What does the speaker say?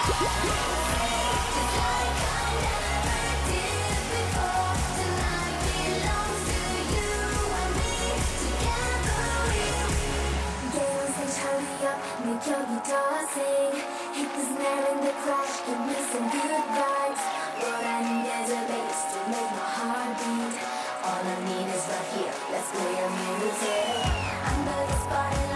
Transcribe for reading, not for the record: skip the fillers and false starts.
느껴이 tossing Hit the snare and the crash Give me some good vibes 뭐라는 there's a bass to make my heart beat All I need is right here Let's play your music Under the spotlight